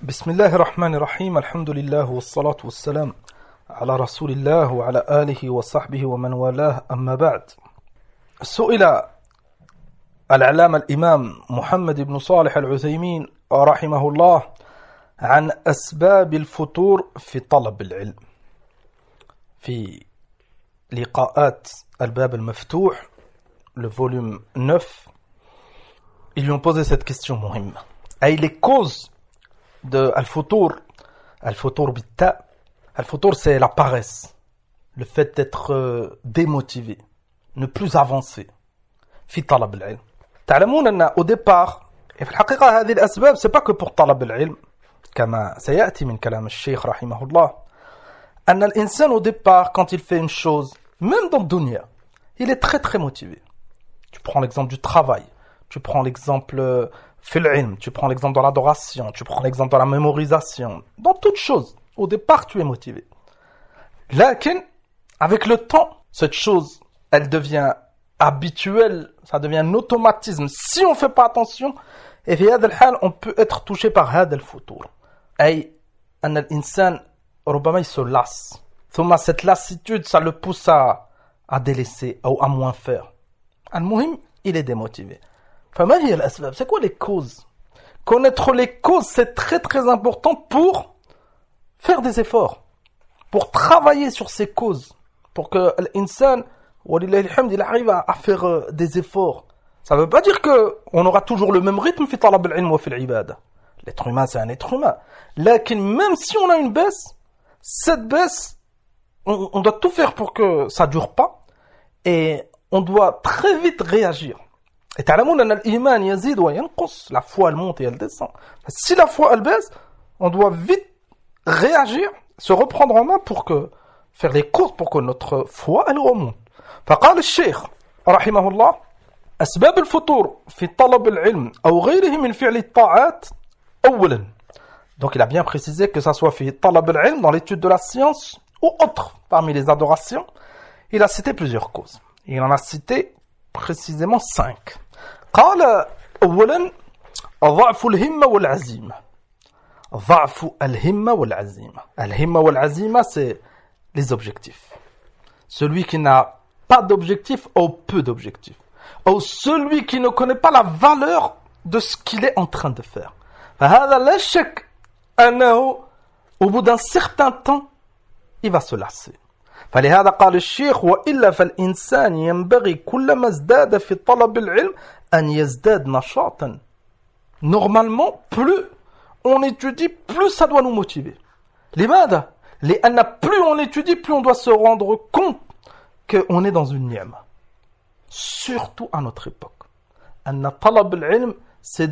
بسم الله الرحمن الرحيم الحمد لله والصلاة والسلام على رسول الله وعلى آله وصحبه ومن والاه أما بعد. سئل العلامة الإمام محمد بن صالح العثيمين رحمه الله عن أسباب الفتور في طلب العلم في لقاءات الباب المفتوح le volume 9. Ils lui ont posé cette question مهمة أي les causes de al-futur. Al-futur bitta. Al-futur, c'est la paresse, le fait d'être démotivé, ne plus avancer في طلب العلم. تعلمون أن au départ et في الحقيقة هذه الأسباب c'est pas que pour طلب العلم كما سيأتي من كلام الشيخ رحمه الله أن الإنسان au départ quand il fait une chose même dans le dunya il est très très motivé. Tu prends l'exemple du travail, tu prends l'exemple fil ilm, tu prends l'exemple dans l'adoration, tu prends l'exemple dans la mémorisation, dans toute chose. Au départ, tu es motivé. Lakin, avec le temps, cette chose, elle devient habituelle, ça devient un automatisme. Si on ne fait pas attention, et في هذا الحال, on peut être touché par هذا الفتور. أي أن الإنسان ربما il se lasse. ثم cette lassitude, ça le pousse à délaisser ou à moins faire. المهم, il est démotivé. فما هي الأسباب? C'est quoi les causes? Connaître les causes, c'est très très important pour faire des efforts, pour travailler sur ces causes, pour que l'insan, walillahi alhamd, il arrive à faire des efforts. Ça ne veut pas dire qu'on aura toujours le même rythme في طلب العلم وفي العبادة. L'être humain, c'est un être humain. Lakin, même si on a une baisse, cette baisse, on doit tout faire pour que ça ne dure pas et on doit très vite réagir. Et تعلمون أن الإيمان يزيد وينقص, la foi elle monte et elle descend. Si la foi elle baisse, on doit vite réagir, se reprendre en main pour que faire les courses pour que notre foi elle remonte. فقال الشيخ رحمه الله أسباب الفتور في طلب العلم أو غيره من فعل الطاعات أولا. Donc il a bien précisé que ça soit في طلب العلم dans l'étude de la science ou autre parmi les adorations. Il a cité plusieurs causes. Il en a cité précisément 5. قال أولا ضعف الهمة والعزيمة. ضعف الهمة والعزيمة. الهمة والعزيمة c'est les objectifs. Celui qui n'a pas d'objectif ou peu d'objectifs. Ou celui qui ne connaît pas la valeur de ce qu'il est en train de faire. فهذا لا شك أنه au bout d'un certain temps il va se lasser. فلهذا قال الشيخ وإلا فالإنسان ينبغي كلما ازداد في طلب العلم أن يزداد نشاطا. Normalement, plus on étudie, plus ça doit nous motiver. لماذا؟ لأن plus on étudie, plus on doit se rendre compte qu'on est dans une ni'ma. Surtout à notre époque. أن طلب العلم c'est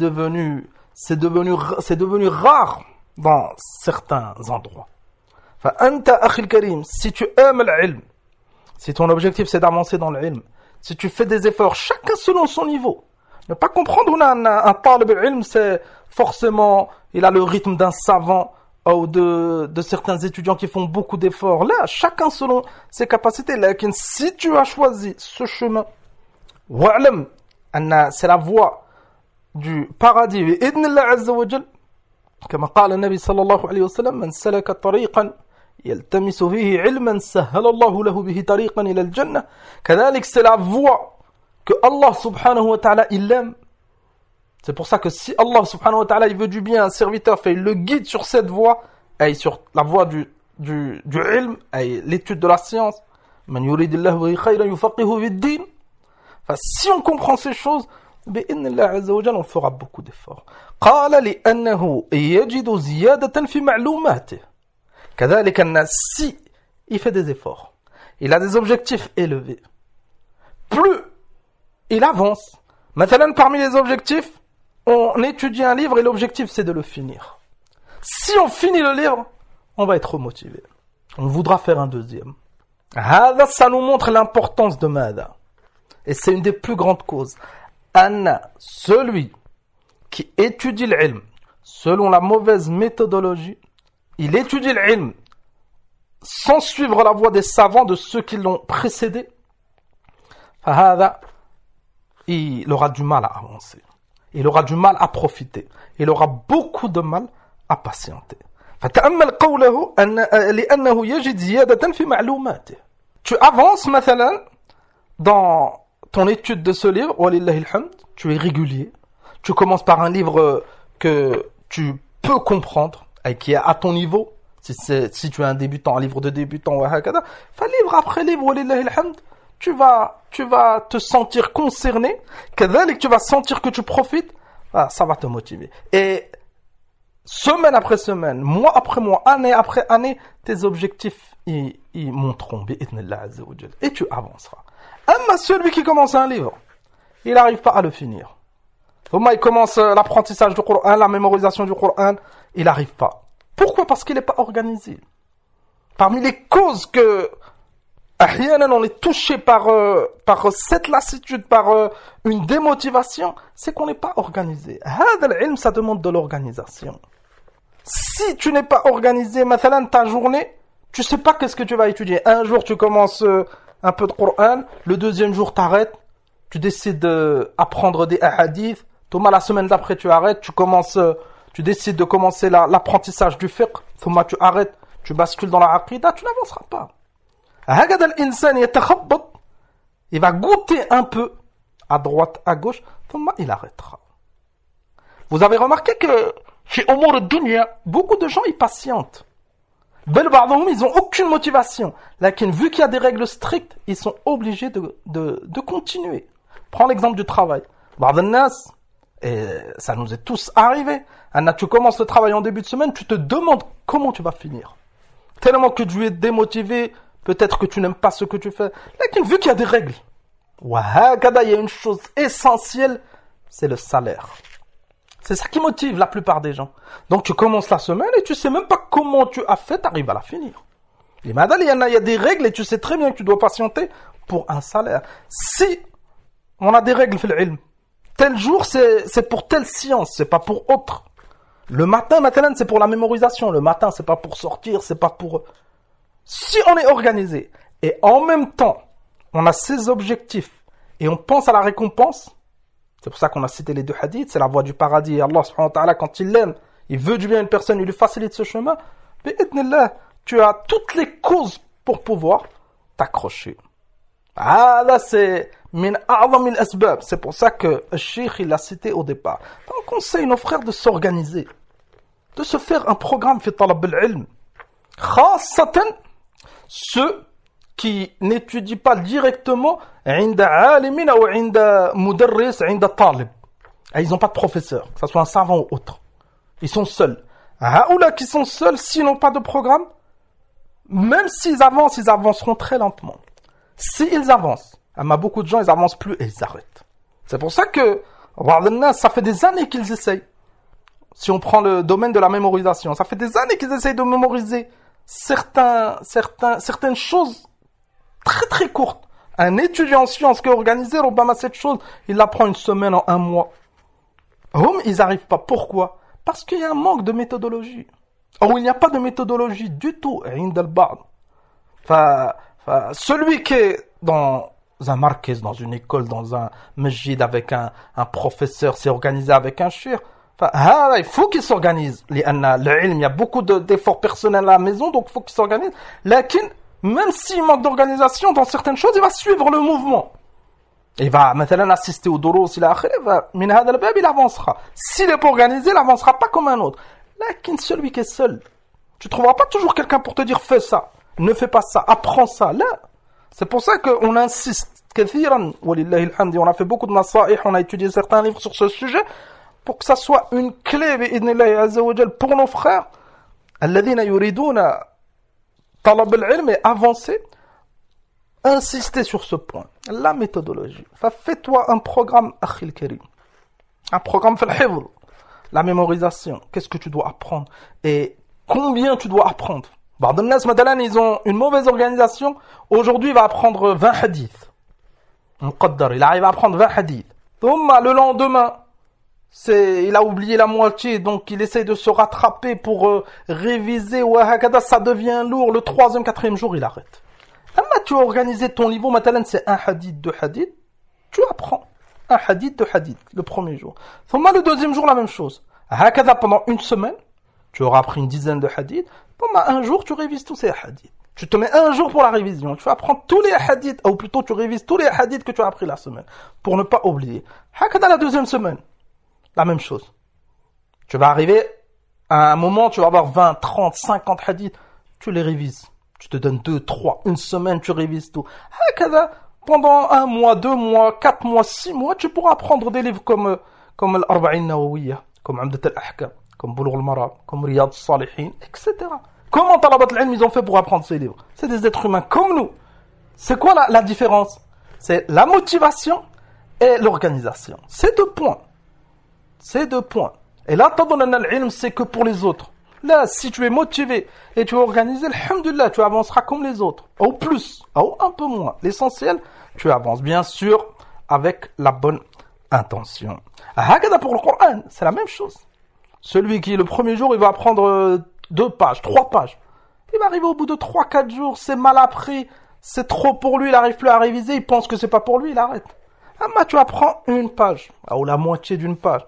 devenu rare dans certains endroits. فأنت أخي الكريم, si tu aimes l'ilm, si ton objectif c'est d'avancer dans l'ilm, si tu fais des efforts, chacun selon son niveau. Ne pas comprendre un talib al-ilm, c'est forcément, il a le rythme d'un savant ou de certains étudiants qui font beaucoup d'efforts. Là, chacun selon ses capacités. Lakin, si tu as choisi ce chemin, wa'lam, c'est la voie du paradis. بإذن الله عز وجل, كما قال النبي صلى الله عليه وسلم, من سلك طريقا يلتمس فيه علما سهل الله له به طريقا إلى الجنة. كذلك c'est la voie que Allah subhanahu wa ta'ala il aime. C'est pour ça que si Allah subhanahu wa ta'ala il veut du bien à un serviteur, fait il le guide sur cette voie, et sur la voie du ilm, et l'étude de la science. من يريد الله به خيرا يفقهه في الدين. Si on comprend ces choses, بإذن الله عز وجل on fera beaucoup d'efforts. قال لأنه يجد زيادة في معلوماته. كذلك أن si il fait des efforts, il a des objectifs élevés, plus il avance. Maintenant, parmi les objectifs, on étudie un livre et l'objectif c'est de le finir. Si on finit le livre, on va être motivé. On voudra faire un deuxième. Ça nous montre l'importance de Mada. Et c'est une des plus grandes causes. Anna, celui qui étudie l'ilm selon la mauvaise méthodologie, il étudie l'ilm sans suivre la voie des savants, de ceux qui l'ont précédé, il aura du mal à avancer. Il aura du mal à profiter. Il aura beaucoup de mal à patienter. فتأمل قوله لأنه يجد زيادة في معلوماته. Tu avances مثلا dans ton étude de ce livre, walillahi alhamd, tu es régulier. Tu commences par un livre que tu peux comprendre et qui est à ton niveau. Si tu es un débutant, un livre de débutant, livre après livre, walillahi alhamd, tu vas te sentir concerné. كذلك tu vas sentir que tu profites. Ça va te motiver. Et semaine après semaine, mois après mois, année après année, tes objectifs ils monteront. Et tu avanceras. Amma celui qui commence un livre, il n'arrive pas à le finir. Il commence l'apprentissage du Coran, la mémorisation du Coran, il n'arrive pas. Pourquoi? Parce qu'il n'est pas organisé. Parmi les causes que on est touché par cette lassitude, par une démotivation, c'est qu'on n'est pas organisé. Ça demande de l'organisation. Si tu n'es pas organisé, مثلا, ta journée, tu sais pas qu'est-ce que tu vas étudier. Un jour, tu commences un peu de Coran, le deuxième jour, t'arrêtes, tu décides d'apprendre des hadiths, Thomas, la semaine d'après, tu arrêtes, tu décides de commencer l'apprentissage du fiqh, Thomas, tu arrêtes, tu bascules dans la aqida, tu n'avanceras pas. Il va goûter un peu à droite, à gauche, Thomas, il arrêtera. Vous avez remarqué que chez Omar al-Dunya, beaucoup de gens, ils patientent. Ils n'ont aucune motivation. Lakin, vu qu'il y a des règles strictes, ils sont obligés de continuer. Prends l'exemple du travail. Et ça nous est tous arrivé. Anna, tu commences le travail en début de semaine, tu te demandes comment tu vas finir. Tellement que tu es démotivé, peut-être que tu n'aimes pas ce que tu fais. Lakin, vu qu'il y a des règles, il y a une chose essentielle, c'est le salaire. C'est ça qui motive la plupart des gens. Donc tu commences la semaine et tu sais même pas comment tu as fait, tu arrives à la finir. Et madame, il y a des règles et tu sais très bien que tu dois patienter pour un salaire. Si on a des règles, tel jour c'est pour telle science, c'est pas pour autre. Le matin, maintenant, c'est pour la mémorisation. Le matin, c'est pas pour sortir, c'est pas pour... Si on est organisé et en même temps, on a ses objectifs et on pense à la récompense, c'est pour ça qu'on a cité les deux hadiths, c'est la voie du paradis. Et Allah subhanahu wa ta'ala, quand il l'aime, il veut du bien à une personne, il lui facilite ce chemin. Bi'idnillah, tu as toutes les causes pour pouvoir t'accrocher. Ah là, c'est min a'zam al-asbab. C'est pour ça que le cheikh, il l'a cité au départ. On conseille nos frères de s'organiser, de se faire un programme fi talab al-ilm. Khassatan ceux qui n'étudient pas directement عند عالم ou عند مدرس عند طالب. Ils n'ont pas de professeur, que ce soit un savant ou autre. Ils sont seuls. Haoula qui sont seuls, s'ils n'ont pas de programme, même s'ils avancent, ils avanceront très lentement. S'ils avancent, beaucoup de gens, ils avancent plus et ils arrêtent. C'est pour ça que ça fait des années qu'ils essayent. Si on prend le domaine de la mémorisation, ça fait des années qu'ils essayent de mémoriser certaines choses très très courtes. Un étudiant en sciences qui est organisé, Obama, cette chose, il l'apprend une semaine en un mois. Ils n'arrivent pas. Pourquoi? Parce qu'il y a un manque de méthodologie. Or, il n'y a pas de méthodologie du tout. Celui qui est dans un marquez, dans une école, dans un masjid avec un professeur, s'est organisé avec un shir, il faut qu'il s'organise. Il y a beaucoup d'efforts personnels à la maison, donc il faut qu'il s'organise. Même s'il manque d'organisation dans certaines choses, il va suivre le mouvement. Il va maintenant assister au doros, il avancera. S'il n'est pas organisé, il n'avancera pas comme un autre. Lakin celui qui est seul, tu ne trouveras pas toujours quelqu'un pour te dire fais ça, ne fais pas ça, apprends ça. Là, c'est pour ça qu'on insiste. On a fait beaucoup de nasaih, on a étudié certains livres sur ce sujet, pour que ça soit une clé pour nos frères. Alladhina yuriduna talab al-ilm et avancer, insister sur ce point, la méthodologie. Fais-toi un programme, akhil karim, un programme fil hifz, la mémorisation, qu'est-ce que tu dois apprendre et combien tu dois apprendre. Ils ont une mauvaise organisation, aujourd'hui il va apprendre 20 hadiths, il arrive à apprendre 20 hadiths, le lendemain il a oublié la moitié, donc il essaye de se rattraper pour réviser, ça devient lourd, le 3e, 4e jour il arrête. Tu as organisé ton niveau, maintenant c'est un hadith, 2 hadiths, tu apprends un hadith, 2 hadiths, le premier jour. Le 2e jour la même chose. Pendant une semaine, tu auras appris une dizaine de hadiths. Pendant un jour, tu révises tous ces hadiths. Tu te mets un jour pour la révision. Tu vas apprendre tous les hadiths, ou plutôt tu révises tous les hadiths que tu as appris la semaine, pour ne pas oublier. Hakada la deuxième semaine, la même chose. Tu vas arriver à un moment, tu vas avoir 20, 30, 50 hadiths, tu les révises. Tu te donnes 2, 3, une semaine, tu révises tout. Hakada, pendant 1 mois, 2 mois, 4 mois, 6 mois, tu pourras apprendre des livres comme Al-Arba'in Nawawiyya, comme Umdat al-Ahkam, comme Bulugh al-Maram, comme Riyad al-Salihin, etc. Comment Talabat al-Ilm ils ont fait pour apprendre ces livres? C'est des êtres humains comme nous. C'est quoi la différence? C'est la motivation et l'organisation. C'est 2 points. C'est 2 points. Et là, t'adonnes al-ilm, c'est que pour les autres. Là, si tu es motivé et tu es organisé, alhamdulillah, tu avanceras comme les autres. Ou plus, ou un peu moins. L'essentiel, tu avances, bien sûr, avec la bonne intention. Hakada pour le Coran, c'est la même chose. Celui qui, le premier jour, il va apprendre 2 pages, 3 pages. Il va arriver au bout de 3-4 jours, c'est mal appris, c'est trop pour lui, il n'arrive plus à réviser, il pense que c'est pas pour lui, il arrête. Amma tu apprends 1 page, ou la moitié d'une page,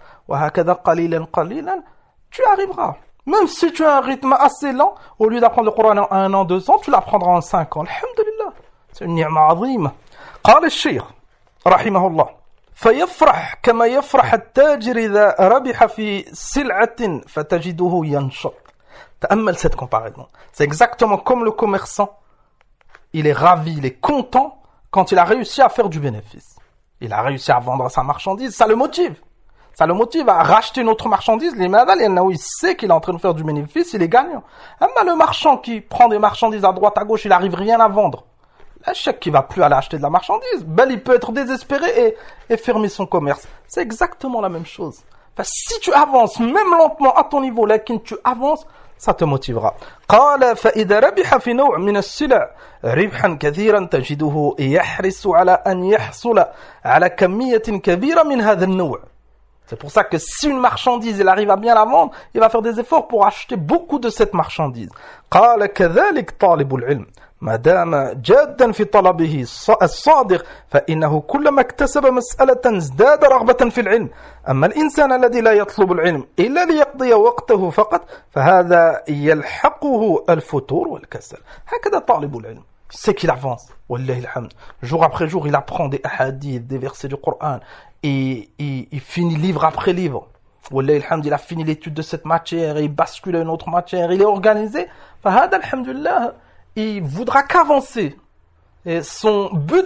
tu arriveras. Même si tu as un rythme assez lent, au lieu d'apprendre le Coran en 1 an, 2 ans, tu l'apprendras en 5 ans. Alhamdulillah. C'est une ni'ma azima. قال الشيخ رحمه الله فيفرح كما يفرح التاجر إذا ربح في سلعة فتجده ينشط. تأمل cette comparaison. C'est exactement comme le commerçant. Il est ravi, il est content quand il a réussi à faire du bénéfice. Il a réussi à vendre sa marchandise, ça le motive. Ça le motive à racheter une autre marchandise. Il sait qu'il est en train de faire du bénéfice, il est gagnant. Mais le marchand qui prend des marchandises à droite, à gauche, il n'arrive rien à vendre. L'échec qui va plus aller acheter de la marchandise, il peut être désespéré et fermer son commerce. C'est exactement la même chose. Enfin, si tu avances, même lentement à ton niveau, là, quand tu avances, ça te motivera. قال فإذا ربح في نوع من السلع ربحا كثيرا تجده يحرص على أن يحصل على كمية كبيرة من هذا النوع. C'est pour ça que si une marchandise, il arrive à bien la vendre, il va faire des efforts pour acheter beaucoup de cette marchandise. قال كذلك طالب العلم ما دام جادا في طلبه الصادق فإنه كلما اكتسب مسألة ازداد رغبة في العلم. أما الإنسان الذي لا يطلب العلم إلا ليقضي وقته فقط فهذا يلحقه الفتور والكسل. هكذا طالب العلم. C'est qu'il avance. Wallahi alhamd. Jour après jour, il apprend des hadiths, des versets du Coran. Et il finit livre après livre. Wallahi alhamd, il a fini l'étude de cette matière, il bascule à une autre matière, il est organisé. Fahad alhamdulillah, il voudra qu'avancer. Et son but,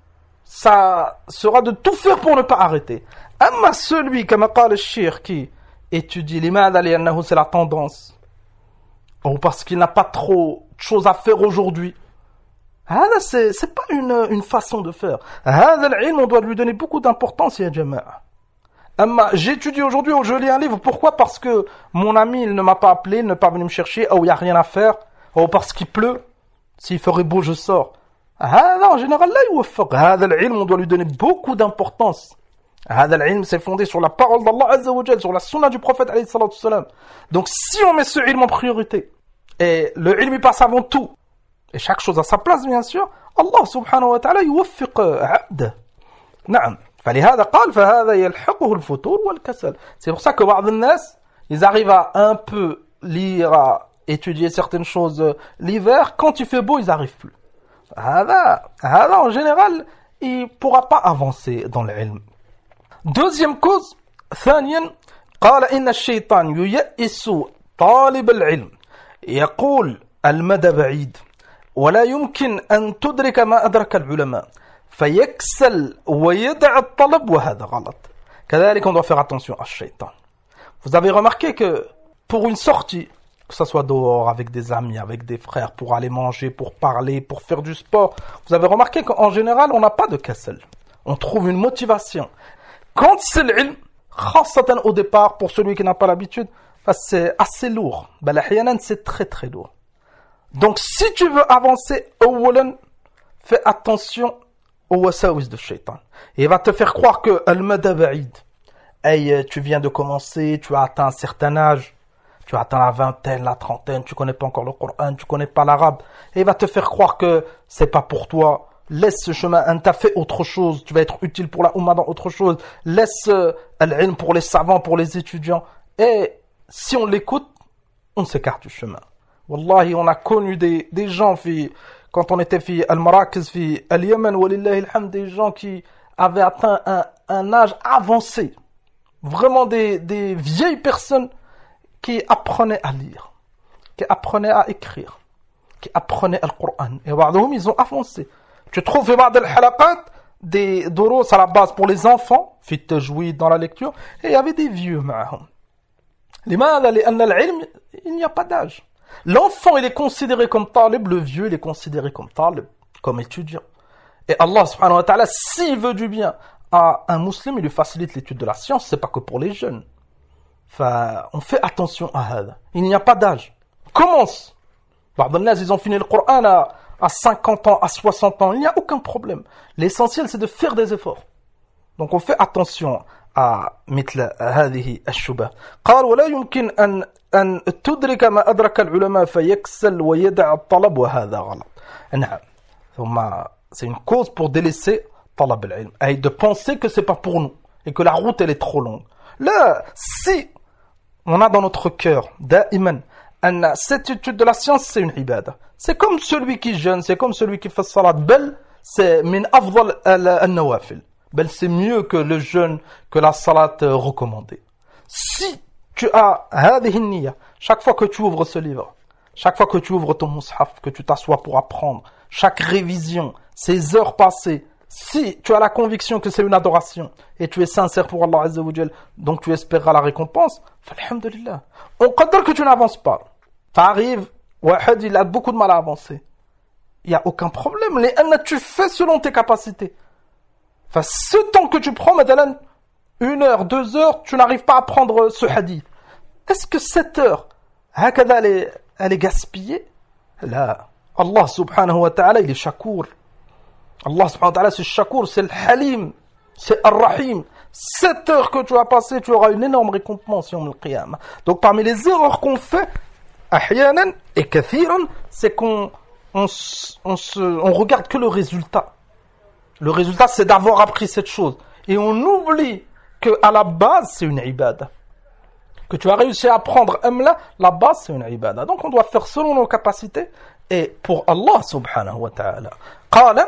ça sera de tout faire pour ne pas arrêter. Amma celui, comme a dit le cheikh, qui étudie l'imada li'annahu, c'est la tendance. Ou parce qu'il n'a pas trop de choses à faire aujourd'hui. C'est pas une façon de faire. On doit lui donner beaucoup d'importance, ya jama'a. J'étudie aujourd'hui ou je lis un livre. Pourquoi? Parce que mon ami il ne m'a pas appelé, il n'est pas venu me chercher, ou il n'y a rien à faire, ou parce qu'il pleut. S'il ferait beau, je sors. En général, là, on doit lui donner beaucoup d'importance. C'est fondé sur la parole d'Allah Azza wa Jal, sur la sunna du prophète alayhi salatu wassalam. Donc si on met ce ilm en priorité, et le ilm il passe avant tout, et chaque chose à sa place, bien sûr, Allah subhanahu wa ta'ala يوفق عبده. نعم. فلهذا قال فهذا يلحقه الفتور والكسل. C'est pour ça que بعض الناس, ils arrivent à un peu lire, à étudier certaines choses l'hiver. Quand il fait beau, ils n'arrivent plus. هذا en général, il ne pourra pas avancer dans l'ilm. Deuxième cause, ثانيا قال إن الشيطان ييئس طالب العلم يقول المدى بعيد ولا يمكن أن تدرك ما أدرك العلماء فيكسل ويدع الطلب وهذا غلط. كذلك on doit faire attention à shaitan. Vous avez remarqué que pour une sortie, que ce soit dehors avec des amis, avec des frères, pour aller manger, pour parler, pour faire du sport, vous avez remarqué qu'en général on n'a pas de kasal. On trouve une motivation. Quand c'est l'ilm, khassatan au départ, pour celui qui n'a pas l'habitude, c'est assez lourd. C'est très très lourd. Donc si tu veux avancer, fais attention au wasawis de shaitan. Et il va te faire croire que al-mada ba'id, tu viens de commencer, tu as atteint un certain âge, tu as atteint la vingtaine, la trentaine, tu connais pas encore le Coran, tu connais pas l'arabe. Et il va te faire croire que c'est pas pour toi. Laisse ce chemin, t'as fait autre chose, tu vas être utile pour la Oumma dans autre chose. Laisse al-ilm pour les savants, pour les étudiants. Et si on l'écoute, on s'écarte du chemin. Wallahi, on a connu des gens, quand on était al-Marrakez, al-Yemen, walillahi alhamd, des gens qui avaient atteint un âge avancé. Vraiment des vieilles personnes qui apprenaient à lire, qui apprenaient à écrire, qui apprenaient le Coran. Et بعضهم, ils ont avancé. Tu trouves في بعض الحلقات des doros à la base pour les enfants, في التجويد dans la lecture, et il y avait des vieux معهم. لماذا؟ لأن العلم, il n'y a pas d'âge. L'enfant, il est considéré comme talib, le vieux, il est considéré comme talib, comme étudiant. Et Allah subhanahu wa ta'ala, s'il veut du bien à un musulman, il lui facilite l'étude de la science, c'est pas que pour les jeunes. Enfin, on fait attention à ça. Il n'y a pas d'âge. Commence. Ils ont fini le Coran à 50 ans, à 60 ans, il n'y a aucun problème. L'essentiel, c'est de faire des efforts. Donc on fait attention à مثل هذه الشبهة. قال ولا يمكن أن تدرك ما أدرك العلماء فيكسل ويدع الطلب وهذا غلط. نعم. ثم c'est une cause pour délaisser طلب العلم. Et de penser que c'est pas pour nous et que la route elle est trop longue. Là, si on a dans notre cœur دائما أن cette étude de la science c'est une ibada. C'est comme celui qui jeûne, c'est comme celui qui fait salat. بل c'est من أفضل النوافل. Ben, c'est mieux que le jeûne, que la salat recommandée. Si tu as هذه النية, chaque fois que tu ouvres ce livre, chaque fois que tu ouvres ton mushaf, que tu t'assois pour apprendre, chaque révision, ces heures passées, si tu as la conviction que c'est une adoration et tu es sincère pour Allah Azza wa Jal, donc tu espéreras la récompense, alhamdulillah. On considère que tu n'avances pas. T'arrives, Wahad, il a beaucoup de mal à avancer. Il n'y a aucun problème. Tu fais selon tes capacités. Enfin, ce temps que tu prends, maintenant, 1 heure, 2 heures, tu n'arrives pas à prendre ce hadith. Est-ce que cette heure, elle est gaspillée? Là, Allah subhanahu wa ta'ala, il est shakour. Allah subhanahu wa ta'ala, c'est shakour, c'est le halim, c'est ar-rahim. 7 heures que tu as passé, tu auras une énorme récompense yawm al-qiyamah. Donc, parmi les erreurs qu'on fait, ahyanan et kathiran, c'est qu'on regarde que le résultat. Le résultat, c'est d'avoir appris cette chose. Et on oublie qu'à la base, c'est une ibada. Que tu as réussi à apprendre la base, c'est une ibada. Donc, on doit faire selon nos capacités. Et pour Allah, subhanahu wa ta'ala. قال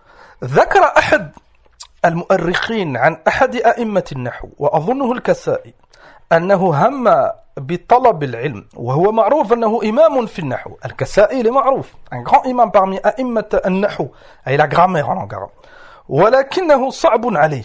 ذكر أحد المؤرخين عن أحد أئمة النحو وأظنه الكسائي أنه هم بطلب العلم وهو معروف أنه إمام في النحو. الكسائي est معروف. Un grand imam parmi أئمة النحو. Et la grammaire en arabe. ولكنه صعب عليه.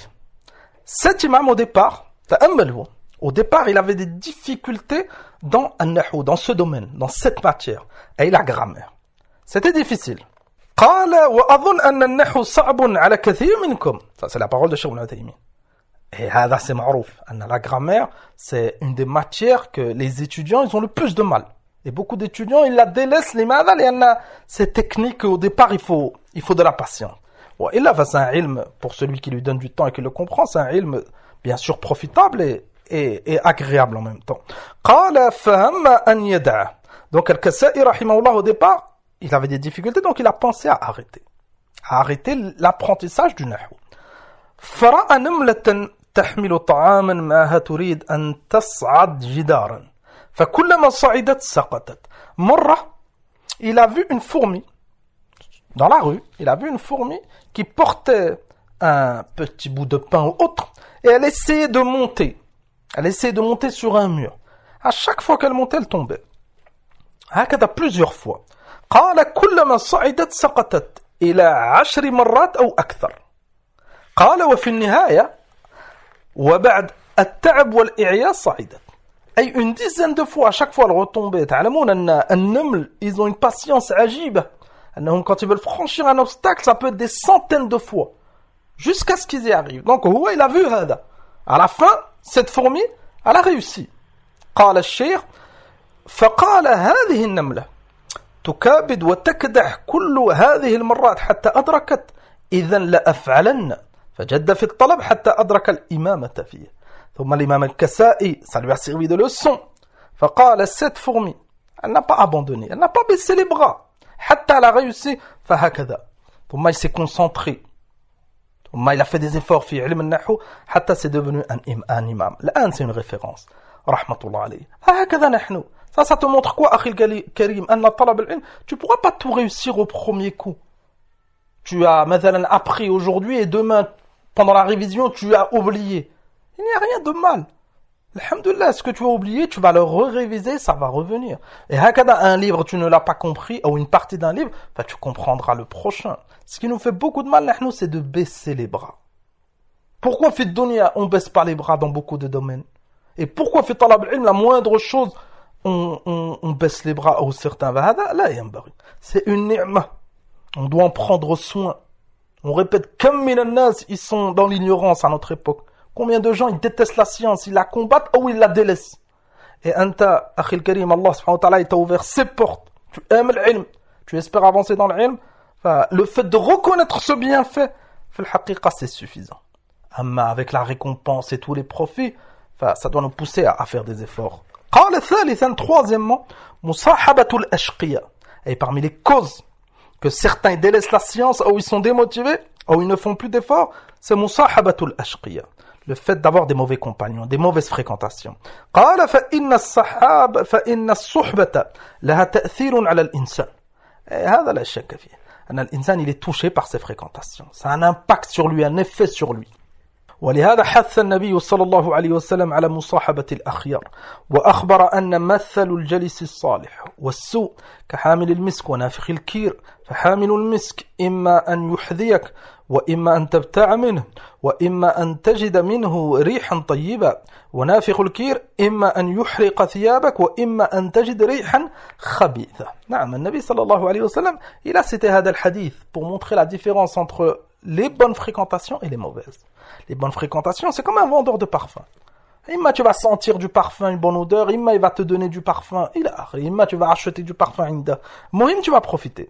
Cet imam au départ, تأمله, au départ il avait des difficultés dans النحو, dans ce domaine, dans cette matière, et la grammaire. C'était difficile. قال وأظن أن النحو صعب على كثير منكم. Ça c'est la parole de Cheikh Ibn Uthaymin. Et هذا c'est معروف أن la grammaire c'est une des matières que les étudiants ils ont le plus de mal. Et beaucoup d'étudiants ils la délaissent لماذا؟ لأن c'est technique au départ il faut de la patience. Et là, c'est un ilm, pour celui qui lui donne du temps et qui le comprend, c'est un ilm bien sûr profitable et agréable en même temps. قال فهم أن يدع. Donc Al-Kasai, rahimahullah, au départ, il avait des difficultés, donc il a pensé à arrêter l'apprentissage du nahou. فرأى نملة تحمل طعاما معها تريد أن تصعد جدارا فكلما صعدت سقطت. مرة, il a vu une fourmi. Dans la rue, il a vu une fourmi qui portait un petit bout de pain ou autre, et elle essayait de monter. Elle essayait de monter sur un mur. À chaque fois qu'elle montait, elle tombait. هكذا plusieurs fois. قال كلما صعدت سقطت إلى 10 مرات أو أكثر. قال وفي النهاية وبعد التعب والإعياء صعدت. أي une dizaine de fois, à chaque fois elle retombait. تعلمون أن النمل, ils ont une patience عجيبة. Quand ils veulent franchir un obstacle, ça peut être des centaines de fois, jusqu'à ce qu'ils y arrivent. Donc, il a vu هذا. À la fin, cette fourmi, elle a réussi. قال الشيخ فقال هذه النملة تكابد وتكدح كل هذه المرات حتى أدركت إذن لأفعلن فجد في الطلب حتى أدرك الإمامة فيه. ثم الإمام الكسائي, ça lui a servi de leçon. فقال cette fourmi, elle n'a pas abandonné, elle n'a pas baissé les bras. حتى elle a réussi, فهكذا. ثم il s'est concentré. ثم il a fait des efforts في علم النحو حتى c'est devenu un imam. الآن c'est une référence. رحمة الله عليه. هكذا نحن. Ça te montre quoi, Akhil Karim? Anna talab al-ilm, tu pourras pas tout réussir au premier coup. Tu as مثلا appris aujourd'hui et demain, pendant la révision, tu as oublié. Il n'y a rien de mal. Alhamdulillah, ce que tu as oublié, tu vas le réviser, ça va revenir. Et hakada, un livre, tu ne l'as pas compris, ou une partie d'un livre, bah, tu comprendras le prochain. Ce qui nous fait beaucoup de mal, nous, c'est de baisser les bras. Pourquoi fait dunya, on baisse pas les bras dans beaucoup de domaines? Et pourquoi fait talab al-ilm, la moindre chose, on baisse les bras ou certains? C'est une ni'ma. On doit en prendre soin. On répète, comme minan nas, ils sont dans l'ignorance à notre époque. Combien de gens, ils détestent la science, ils la combattent ou ils la délaissent. Et anta, Akhil Karim, Allah subhanahu wa ta'ala, il t'a ouvert ses portes. Tu aimes l'ilm, tu espères avancer dans l'ilm. Le fait de reconnaître ce bienfait, c'est suffisant. Amma avec la récompense et tous les profits, ça doit nous pousser à faire des efforts. قال ثالثا, troisièmement, musahabatul ashqiya. Et parmi les causes que certains délaissent la science ou ils sont démotivés ou ils ne font plus d'efforts, c'est musahabatul ashqiya. Le fait d'avoir des mauvais compagnons, des mauvaises fréquentations. قال فإن الصحبة لها تأثير على الإنسان. هذا لا شك فيه. أن الإنسان il est touché par ses fréquentations. Ça a un impact sur lui, un effet sur lui. ولهذا حث النبي صلى الله عليه وسلم على مصاحبة الأخيار وأخبر أن مثل الجليس الصالح والسوء كحامل المسك ونافخ الكير فحامل المسك إما أن يحذيك وإما أن تبتاع منه وإما أن تجد منه ريحا طيبة ونافخ الكير إما أن يحرق ثيابك وإما أن تجد ريحا خبيثة. نعم, النبي صلى الله عليه وسلم il a cité هذا الحديث pour montrer la différence entre les bonnes fréquentations et les mauvaises. Les bonnes fréquentations, c'est comme un vendeur de parfum. Imma tu vas sentir du parfum, une bonne odeur, imma il va te donner du parfum, imma tu vas acheter du parfum inda. Mohim, tu vas profiter.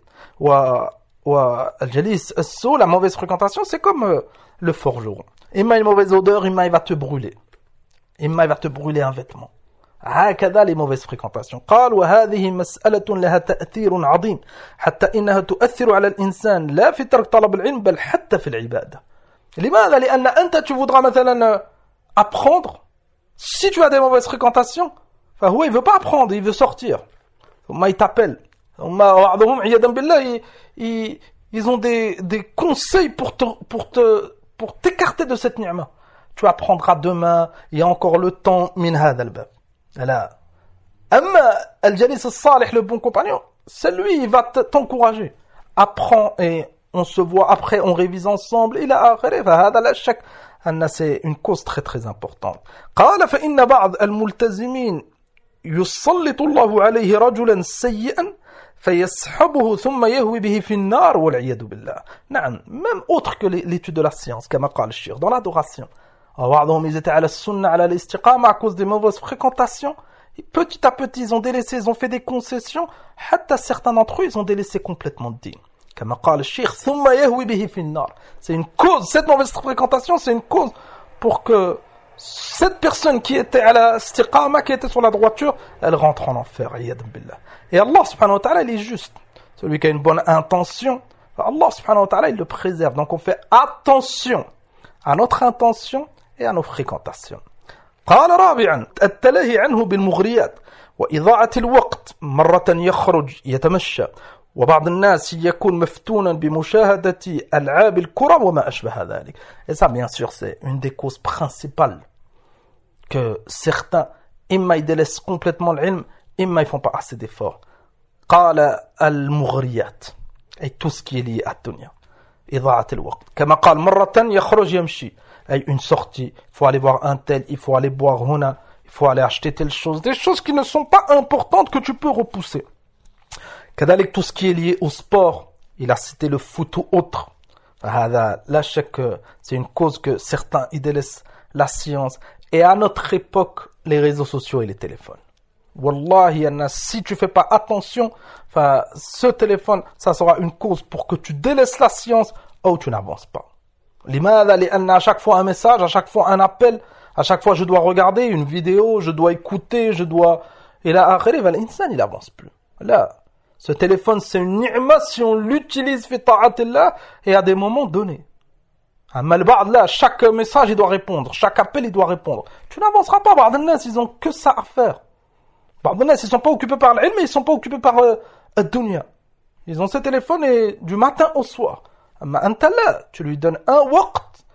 Al-jalis as-sou, la mauvaise fréquentation, c'est comme le forgeron. Imma une mauvaise odeur, imma il va te brûler. Imma il va te brûler un vêtement. هكذا les mauvaises fréquentations. قال وهذه مسألة لها تأثير عظيم حتى إنها تؤثر على الإنسان لا في ترك طلب العلم بل حتى في العبادة. لماذا؟ لأن أنت tu voudras مثلا apprendre. Si tu as des mauvaises fréquentations, فهو il veut pas apprendre, il veut sortir. ثم il t'appelle. ثم بعضهم عياذا بالله ils ont des conseils pour t'écarter de cette ni'ma. Tu apprendras demain, il y a encore le temps min هذا الباب. Là. Amma al-jalis al-salih, le bon compagnon, c'est lui, il va t'encourager. Apprends et on se voit après, on révise ensemble. Il a هذا لا شك أن c'est une cause très très importante. قال فإن بعض الملتزمين يسلط الله عليه رجلا سيئا فيسحبه ثم يهوي به في النار والعياذ بالله. نعم, même autre que l'étude de la science, كما قال الشيخ, dans l'adoration. بعضهم ils étaient à la sunna, à l'istiqama à cause des mauvaises fréquentations. Et petit à petit, ils ont délaissé, ils ont fait des concessions. Hatta certains d'entre eux, ils ont délaissé complètement le din. Comme قال الشيخ ثم يهوي به في النار. C'est une cause, cette mauvaise fréquentation, c'est une cause pour que cette personne qui était à la istiqama, qui était sur la droiture, elle rentre en enfer. Et Allah subhanahu wa ta'ala, il est juste. Celui qui a une bonne intention, Allah subhanahu wa ta'ala, il le préserve. Donc on fait attention à notre intention et à nos fréquentations. قال رابعا التلهي عنه بالمغريات وإضاعة الوقت مرة يخرج يتمشى وبعض الناس يكون مفتونا بمشاهدة ألعاب الكرة وما أشبه ذلك. Et ça bien sûr c'est une des causes principales que certains إما ils délaissent complètement l'ilm إما ils font pas assez d'efforts. قال المغريات et tout ce qui est lié à dunya. إضاعة الوقت كما قال مرة يخرج يمشي une sortie, il faut aller voir un tel, il faut aller boire huna, il faut aller acheter telle chose, des choses qui ne sont pas importantes que tu peux repousser. Kadalik, tout ce qui est lié au sport, il a cité le foot ou autre. Là, c'est une cause que certains ils délaissent la science. Et à notre époque, les réseaux sociaux et les téléphones. Wallahi, si tu fais pas attention, ce téléphone, ça sera une cause pour que tu délaisses la science ou tu n'avances pas. لماذا؟ لأن à chaque fois un message, à chaque fois un appel, à chaque fois je dois regarder une vidéo, je dois écouter, je dois... Et là, l'insan, il avance plus. Là, ce téléphone, c'est une ni'ma si on l'utilise fi ta'atillah et à des moments donnés. Là, chaque message, il doit répondre. Chaque appel, il doit répondre. Tu n'avanceras pas. Ils ont que ça à faire. بعض الناس ils sont pas occupés par l'ilm, mais ils sont pas occupés par الدنيا. Ils ont ce téléphone et du matin au soir. أما أنت لا, tu lui donnes un وقت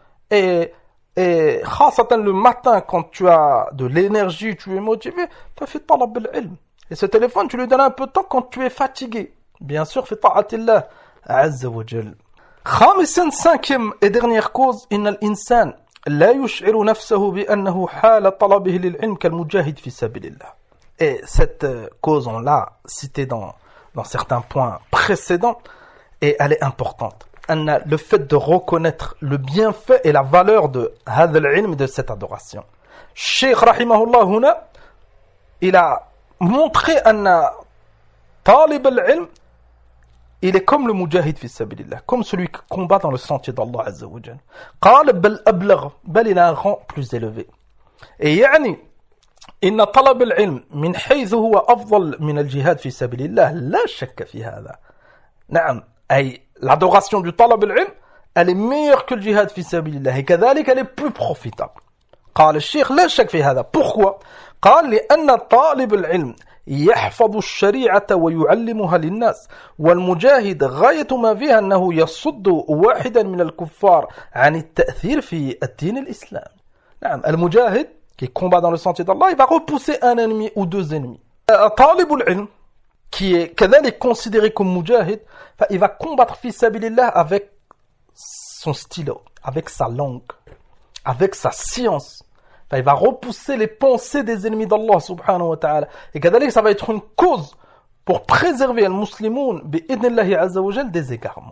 et خاصة le matin quand tu as de l'énergie, tu es motivé, tu fais طلب العلم. Et ce téléphone, tu lui donnes un peu de temps quand tu es fatigué. Bien sûr, في طاعة الله عز وجل. خامسا, cinquième et dernière cause, إن الإنسان لا يشعر نفسه بأنه حال طلبه للعلم كالمجاهد في سبيل الله. Et cette cause, on l'a citée dans certains points précédents, et elle est importante. Le fait de reconnaître le bienfait et la valeur de هذا العلم, de cette adoration. Cheikh rahimahullah huna, il a montré أن طالب العلم, il est comme le mujahid fi sabilillah, comme celui qui combat dans le sentier d'Allah azza wa jalla. قال بل أبلغ, بل il a un rang plus élevé. Et يعني إن طلب العلم من حيث هو أفضل من الجهاد في سبيل الله لا شك في هذا. نعم, أي l'adoration du طلب العلم, elle est meilleure que le jihad في سبيل الله, et كذلك elle est plus profitable. قال الشيخ لا شك في هذا. Pourquoi? قال لأن طالب العلم يحفظ الشريعة ويعلمها للناس, والمجاهد غاية ما فيها أنه يصد واحدا من الكفار عن التأثير في الدين الإسلامي. نعم, المجاهد qui combat dans le sentier d'Allah, il va repousser un ennemi ou deux ennemis. طالب العلم, qui est كذلك considéré comme mujahid, il va combattre fi sabilillah avec son stylo, avec sa langue, avec sa science. Il va repousser les pensées des ennemis d'Allah subhanahu wa ta'ala. Et كذلك, ça va être une cause pour préserver les musulmans bi'idnillahi azza wa jal des égarements.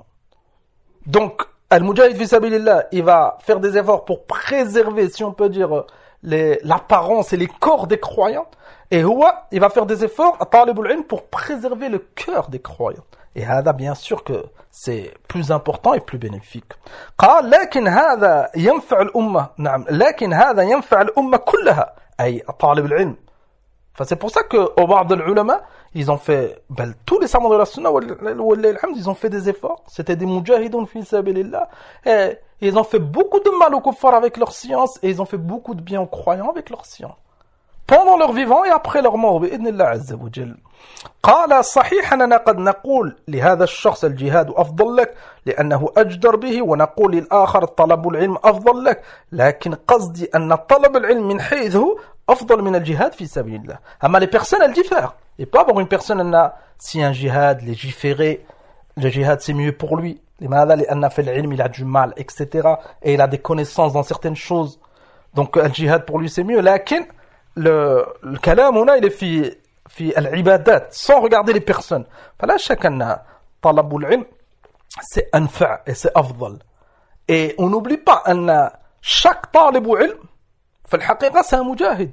Donc, al-mujahid fi sabilillah, il va faire des efforts pour préserver, si on peut dire, l'apparence et les corps des croyants. Et il va faire des efforts à talibul ilm pour préserver le cœur des croyants. Et هذا, bien sûr que c'est plus important et plus bénéfique. قال لكن هذا ينفع الأمة. نعم, لكن هذا ينفع الأمة كلها, أي طالب العلم. C'est pour ça que au بعض العلماء, ils ont fait, tous les savants de la sunna, ils ont fait des efforts. C'était des mujahidun fi sabilillah. Et ils ont fait beaucoup de mal aux kuffars avec leur science, et ils ont fait beaucoup de bien aux croyants avec leur science. Pendant leur vivant et après leur mort, بإذن الله عز وجل. قال صحيح أننا قد نقول لهذا الشخص الجهاد أفضل لك لأنه أجدر به, ونقول للآخر طلب العلم أفضل لك, لكن قصدي أن طلب العلم من حيث أفضل من الجهاد في سبيل الله. أما les personnes, elles diffèrent. Et pas avoir une personne, si un jihad, légiféré, le jihad c'est mieux pour lui. لماذا؟ لأن في العلم il a du mal, etc. Et il a des connaissances dans certaines choses. Donc le jihad pour lui c'est mieux. لكن le kalam هنا, il est في العبادات, sans regarder les personnes. فلا شك أن طلب العلم c'est أنفع et c'est أفضل. Et on n'oublie pas أن chaque طالب علم في الحقيقة c'est un mujahid.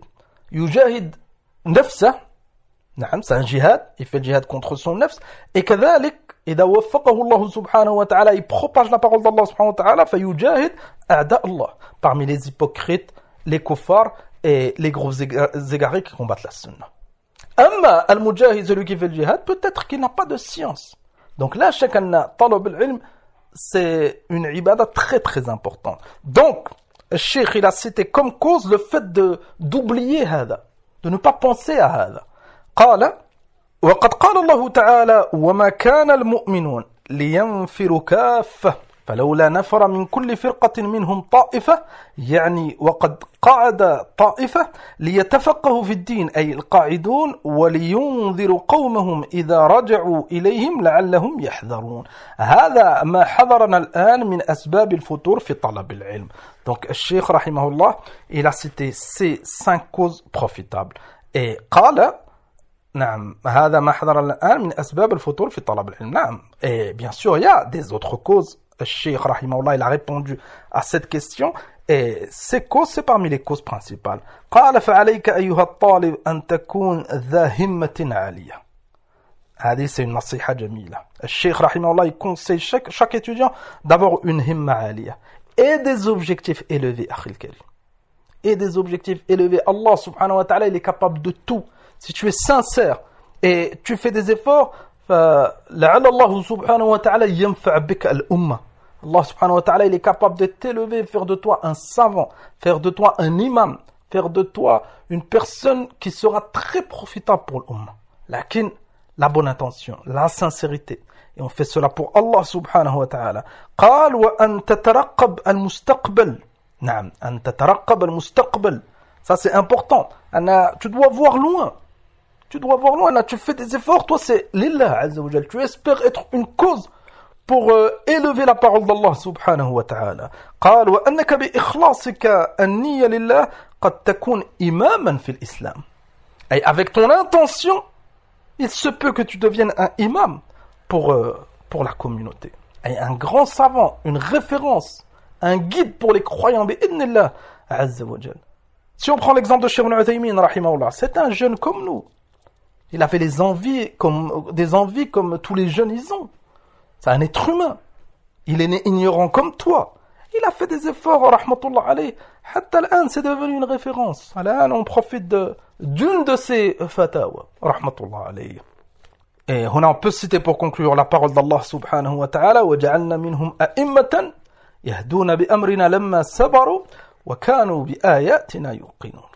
يجاهد نفسه. نعم, c'est un jihad, il fait le jihad contre son nafs. Et كذلك إذا وفقه الله سبحانه وتعالى, il propage la parole d'Allah سبحانه وتعالى, فيجاهد أعداء الله, parmi les hypocrites, les kuffars et les gros égarés qui combattent la sunna. أما المجاهد, celui qui fait le jihad, peut-être qu'il n'a pas de science. Donc là, chacun طلب العلم, c'est une ibada très très importante. Donc, le cheikh il a cité comme cause le fait d'oublier هذا, de ne pas penser à هذا. قال وقد قال الله تعالى وما كان المؤمنون لينفروا كافة فلولا نفر من كل فرقة منهم طائفة, يعني وقد قعد طائفة ليتفقهوا في الدين, أي القاعدون, ولينذروا قومهم إذا رجعوا إليهم لعلهم يحذرون. هذا ما حضرنا الآن من أسباب الفتور في طلب العلم. Donc الشيخ رحمه الله, il a cité ces 5 causes profitables. Et قال نعم هذا ما حضرنا الآن من أسباب الفتور في طلب العلم. نعم, et bien sûr il y a des autres causes. Le cheikh rahimahullah, il a répondu à cette question, et ces causes, c'est parmi les causes principales. قال فعليك أيها الطالب أن تكون ذا همة عالية. هذه c'est une nasiha jamila. Le cheikh rahimahullah, il conseille chaque étudiant d'avoir une himma عالية et des objectifs élevés, أخي الكريم. Et des objectifs élevés. Allah subhanahu wa ta'ala, il est capable de tout. Si tu es sincère et tu fais des efforts, فلعل الله سبحانه وتعالى ينفع بك الأمة. Allah subhanahu wa ta'ala, il est capable de t'élever, faire de toi un savant, faire de toi un imam, faire de toi une personne qui sera très profitable pour l'Ummah. Lakin, la bonne intention, la sincérité. Et on fait cela pour Allah subhanahu wa ta'ala. قال وأن تترقب المستقبل. نعم, أن تترقب المستقبل. Ça c'est important. Tu dois voir loin. Tu dois voir loin. Là, tu fais des efforts. Toi, c'est lillah azza wa jal. Tu espères être une cause pour élever la parole d'Allah subhanahu wa ta'ala. قال وأنك بإخلاصك النية لله قد تكون إماما في الإسلام. Et avec ton intention, il se peut que tu deviennes un imam pour la communauté. Et un grand savant, une référence, un guide pour les croyants, bi'idnillah azza wa jal. Si on prend l'exemple de Cheikh Al-Uthaymin, rahimahullah, c'est un jeune comme nous. Il avait des envies comme tous les jeunes ils ont. C'est un être humain. Il est né ignorant comme toi. Il a fait des efforts, rahmatullah alayh. Hatta al-an, c'est devenu une référence. Al-an, on profite d'une de ces fatawa, rahmatullah alayh. Et on peut citer pour conclure la parole d'Allah subhanahu wa ta'ala وَجَعَلْنَا مِنْهُمْ أَئِمَّةً يَهْدُونَ بِأَمْرِنَا لَمَّا صَبَرُوا وَكَانُوا بِآيَاتِنَا يُوقِنُونَ.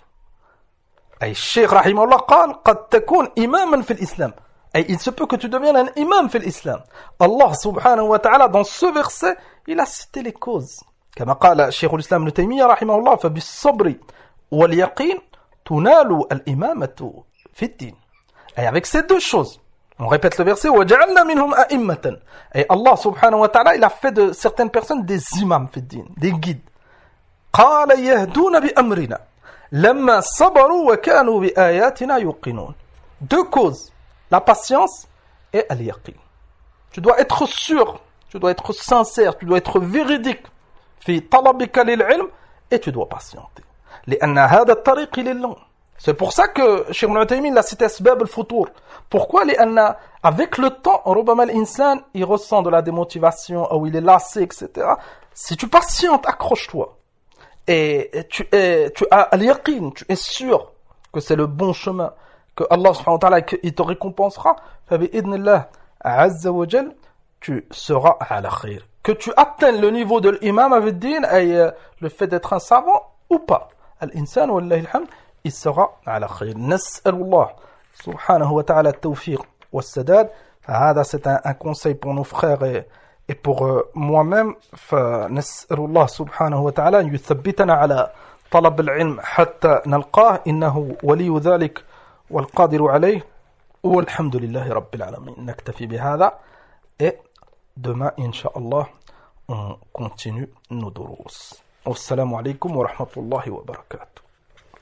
أي الشيخ رحمه الله قال قد تكون إماما في الإسلام. أي il se peut que tu deviennes un imam في الإسلام. Allah subhanahu wa ta'ala dans ce verset il a cité les causes. كما قال شيخ الإسلام ابن تيمية رحمه الله فبالصبر واليقين تنال الإمامة في الدين. Et avec ces deux choses, on répète le verset وَجَعَلْنَا مِنْهُمْ أَئِمَّةً. Et Allah subhanahu wa ta'ala il a fait de certaines personnes des imams في الدين, des guides. قال يهدون بأمرنا لما صبروا وكانوا بآياتنا يوقنون. Deux causes, la patience et al-yaqin. Tu dois être sûr, tu dois être sincère, tu dois être véridique في طلبك للعلم et tu dois patienter. لأن هذا الطريق للlong. C'est pour ça que Cheikh Ibn Uthaymin l'a cité asbab al-futur. Pourquoi لأن avec le temps, ربما الإنسان il ressent de la démotivation ou il est lassé, etc. Si tu patientes, accroche-toi. Et tu as al-yaqin, tu es sûr que c'est le bon chemin, que Allah subhanahu wa ta'ala il te récompensera, فبإذن azza wa jal, tu seras ala khayr. Que tu atteignes le niveau de l'imam avec din, et le fait d'être un savant ou pas, al-insan wallahi alhamd, il sera ala khayr. Nas'alullah subhanahu wa ta'ala at-tawfiq wa as-sadad. هذا c'est un conseil pour nos frères et pour moi-même. فنسأل الله سبحانه وتعالى أن يثبتنا على طلب العلم حتى نلقاه إنه ولي ذلك والقادر عليه والحمد لله رب العالمين. نكتفي بهذا et demain Inch'Allah on continue nos دروس. والسلام عليكم ورحمة الله وبركاته.